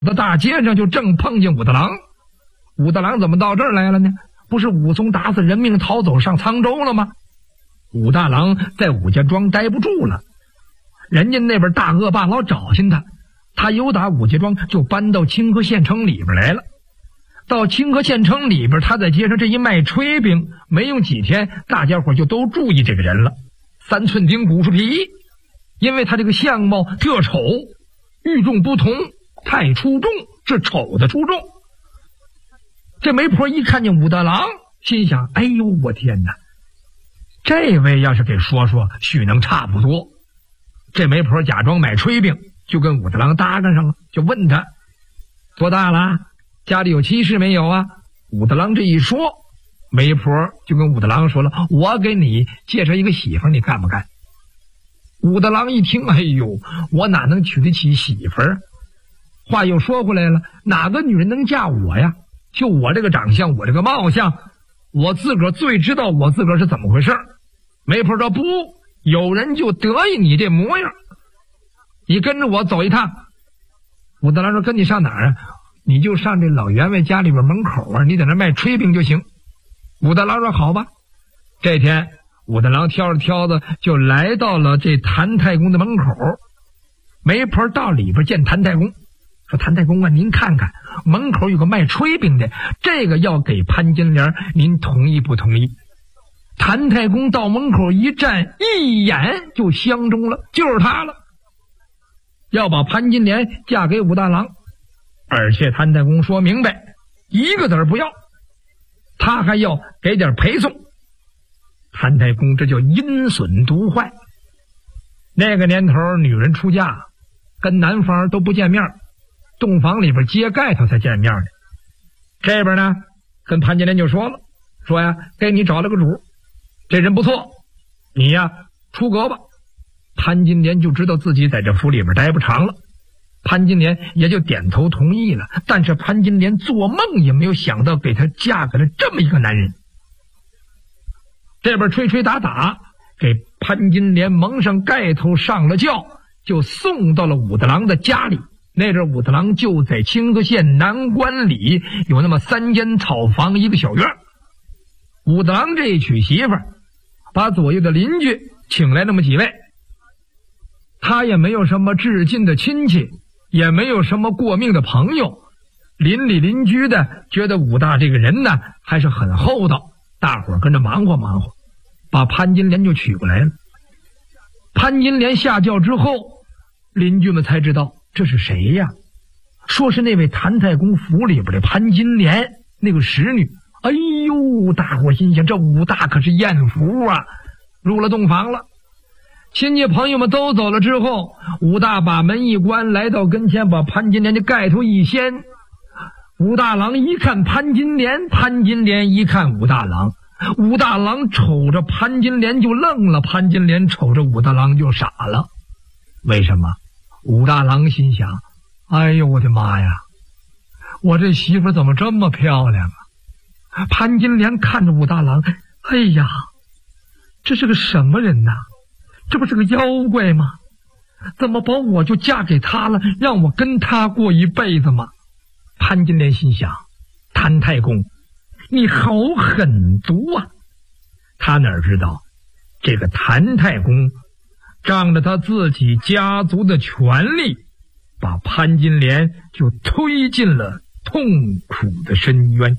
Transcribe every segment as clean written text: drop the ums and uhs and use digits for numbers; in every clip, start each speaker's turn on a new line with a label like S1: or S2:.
S1: 到大街上就正碰见武大郎。武大郎怎么到这儿来了呢？不是武松打死人命逃走上沧州了吗？武大郎在武家庄待不住了，人家那边大恶霸老找寻他，他由打武家庄就搬到清河县城里边来了。到清河县城里边，他在街上这一卖炊饼，没用几天，大家伙就都注意这个人了。3寸丁骨树皮，因为他这个相貌特丑，与众不同，太出众，是丑的出众。这媒婆一看见武大郎，心想：哎呦，我天哪！这位要是给说说，许能差不多。这媒婆假装买炊饼，就跟武大郎搭上了，就问他多大了，家里有妻室没有啊？武大郎这一说，媒婆就跟武大郎说了：我给你介绍一个媳妇，你干不干？武大郎一听，哎呦，我哪能娶得起媳妇儿？话又说回来了，哪个女人能嫁我呀？就我这个长相，我这个貌相，我自个儿最知道我自个儿是怎么回事。媒婆说：不，有人就得意你这模样，你跟着我走一趟。武大郎说：跟你上哪儿啊？你就上这老员外家里边门口啊，你在那卖炊饼就行。武大郎说：好吧。这天武大郎挑着挑子就来到了这谭太公的门口。媒婆到里边见谭太公，说：谭太公啊，您看看门口有个卖炊饼的，这个要给潘金莲，您同意不同意？谭太公到门口一站，一眼就相中了，就是他了，要把潘金莲嫁给武大郎。而且谭太公说明白，一个子不要，他还要给点陪送。谭太公这叫阴损毒坏。那个年头女人出嫁跟男方都不见面，洞房里边揭盖头才见面的。这边呢跟潘金莲就说了，说呀，给你找了个主，这人不错，你呀出阁吧。潘金莲就知道自己在这府里边待不长了，潘金莲也就点头同意了。但是潘金莲做梦也没有想到给他嫁给了这么一个男人。这边吹吹打打，给潘金莲蒙上盖头，上了轿，就送到了武大郎的家里。那阵武大郎就在清河县南关里，有那么3间草房，一个小院。武大郎这一娶媳妇儿，把左右的邻居请来那么几位，他也没有什么至近的亲戚，也没有什么过命的朋友，邻里邻居的觉得武大这个人呢还是很厚道，大伙儿跟着忙活忙活，把潘金莲就娶过来了。潘金莲下轿之后，邻居们才知道这是谁呀？说是那位谭太公府里边的潘金莲，那个使女。哎呦，大伙心想，这武大可是艳福啊，入了洞房了。亲戚朋友们都走了之后，武大把门一关，来到跟前，把潘金莲的盖头一掀。武大郎一看潘金莲，潘金莲一看武大郎，武大郎瞅着潘金莲就愣了，潘金莲瞅着武大郎就傻了。为什么？武大郎心想，哎呦我的妈呀，我这媳妇怎么这么漂亮啊？潘金莲看着武大郎，哎呀，这是个什么人呐？这不是个妖怪吗？怎么把我就嫁给他了，让我跟他过一辈子吗？潘金莲心想，谭太公你好狠毒啊！他哪知道这个谭太公仗着他自己家族的权力，把潘金莲就推进了痛苦的深渊。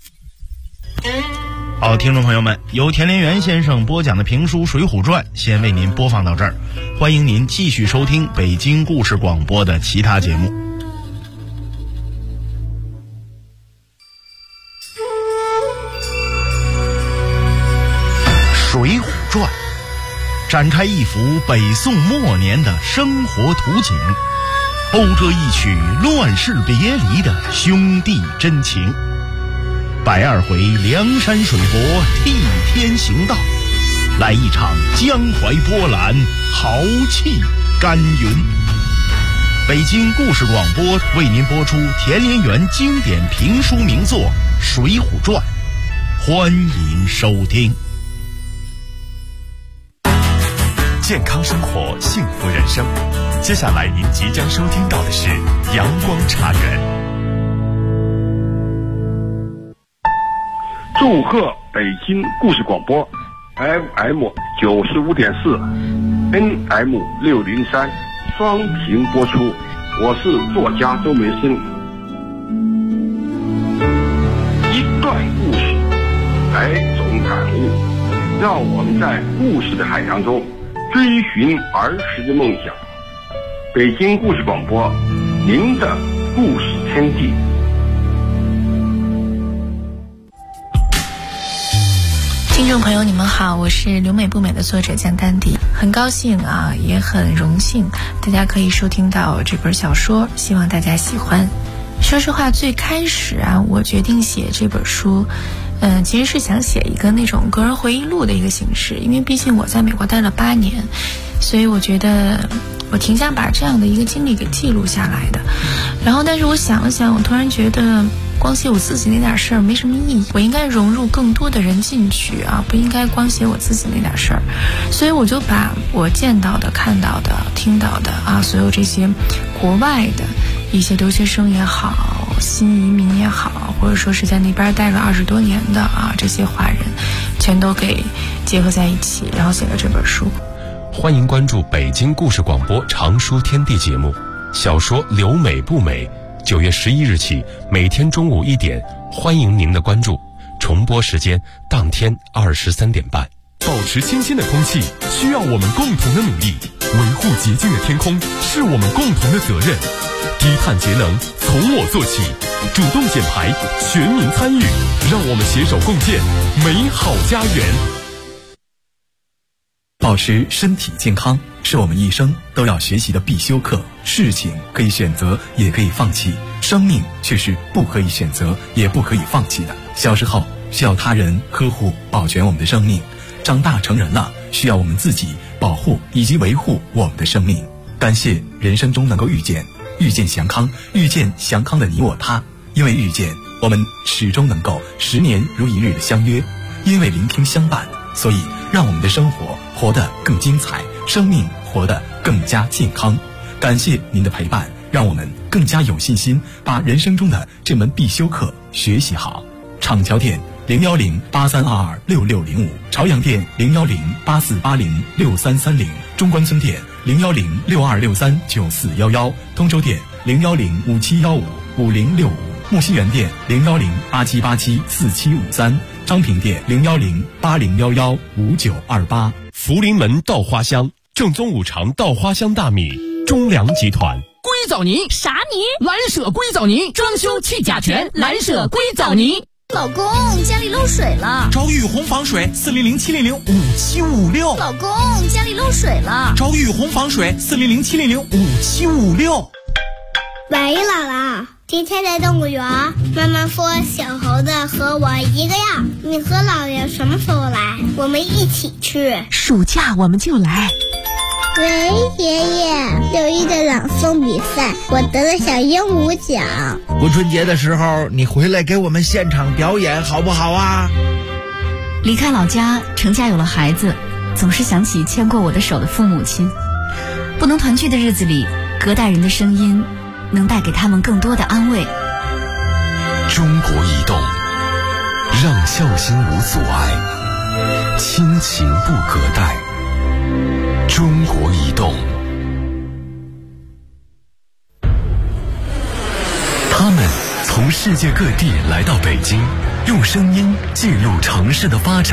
S2: 好，听众朋友们，由田连元先生播讲的评书《水浒传》先为您播放到这儿，欢迎您继续收听北京故事广播的其他节目。《水浒传》展开一幅北宋末年的生活图景，讴歌一曲乱世别离的兄弟真情。120回梁山水泊替天行道，来一场江淮波澜，豪气干云。北京故事广播为您播出田连元经典评书名作《水浒传》，欢迎收听。
S3: 健康生活，幸福人生。 接下来您即将收听到的是阳光茶园。
S4: 祝贺北京故事广播 FM 95.4 NM 603双屏播出，我是作家周梅生。一段故事，100种感悟，让我们在故事的海洋中追寻儿时的梦想。北京故事广播，您的故事天地。
S5: 听众朋友你们好，我是留美不美的作者江丹迪，很高兴啊，也很荣幸大家可以收听到这本小说，希望大家喜欢。说实话，最开始啊，我决定写这本书其实是想写一个那种个人回忆录的一个形式，因为毕竟我在美国待了8年，所以我觉得我挺想把这样的一个经历给记录下来的。然后但是我想了想，我突然觉得光写我自己那点事儿没什么意义，我应该融入更多的人进去啊，不应该光写我自己那点事儿。所以我就把我见到的、看到的、听到的啊，所有这些国外的一些留学生也好，新移民也好，或者说是在那边待了20多年的啊，这些华人全都给结合在一起，然后写了这本书。
S3: 欢迎关注北京故事广播长书天地节目，小说留美不美，9月11日起每天中午1点，欢迎您的关注，重播时间当天23点半。
S6: 保持清新的空气需要我们共同的努力，维护洁净的天空是我们共同的责任。低碳节能从我做起，主动减排，全民参与，让我们携手共建美好家园。
S7: 保持身体健康是我们一生都要学习的必修课。事情可以选择，也可以放弃，生命却是不可以选择，也不可以放弃的。小时候需要他人呵护保全我们的生命，长大成人了需要我们自己保护以及维护我们的生命。感谢人生中能够遇见祥康，遇见祥康的你我他。因为遇见，我们始终能够10年如一日的相约；因为聆听相伴，所以让我们的生活活得更精彩，生命活得更加健康。感谢您的陪伴，让我们更加有信心把人生中的这门必修课学习好。厂桥店01083226605，朝阳店01084806330，中关村店01062639411，通州店01057155065，木樨园店01087874753，昌平店01080115928。
S3: 福临门稻花香，正宗5常稻花香大米，中粮集团。
S8: 硅藻泥
S9: 啥泥？
S8: 蓝舍硅藻泥，装修去甲醛，蓝舍硅藻泥。
S9: 老公，家里漏水了，
S10: 找雨虹防水400-700-5756。
S9: 老公，家里漏水了，
S10: 找雨虹防水400-700-5756。
S11: 喂，姥姥，今天在动物园，妈妈说小猴子和我一个样，你和姥爷什么时候来？我们一起去。
S8: 暑假我们就来。
S11: 喂，爷爷，6一的朗诵比赛，我得了小鹦鹉奖。
S12: 过春节的时候，你回来给我们现场表演好不好啊？
S13: 离开老家，成家有了孩子，总是想起牵过我的手的父母亲。不能团聚的日子里，隔代人的声音能带给他们更多的安慰。
S3: 中国移动，让孝心无阻碍，亲情不隔代。中国移动。他们从世界各地来到北京，用声音记录城市的发展。